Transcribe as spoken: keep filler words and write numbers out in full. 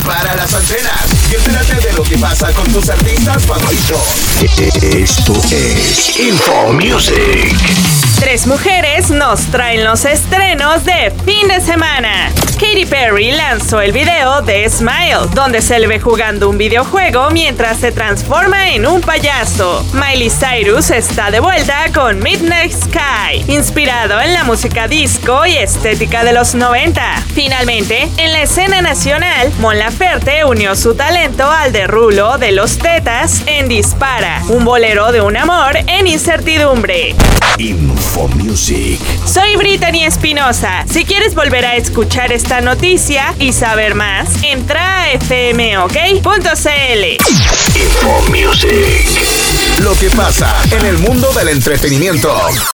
Dispara las antenas y entérate de lo que pasa con tus artistas favoritos. Esto es Info Music. Tres mujeres nos traen los estrenos de fin de semana. Katy Perry lanzó el video de Smile, donde se le ve jugando un videojuego mientras se transforma en un payaso. Miley Cyrus está de vuelta con Midnight Sky, inspirado en la música disco y estética de los noventa. Finalmente, en la escena nacional, Mon Laferte unió su talento al de Rulo de los Tetas en Dispara, un bolero de un amor en incertidumbre. Info Music. Soy Brittany Espinosa. Si quieres volver a escuchar esta noticia y saber más, entra a f m o k punto c l. Info Music. Lo que pasa en el mundo del entretenimiento.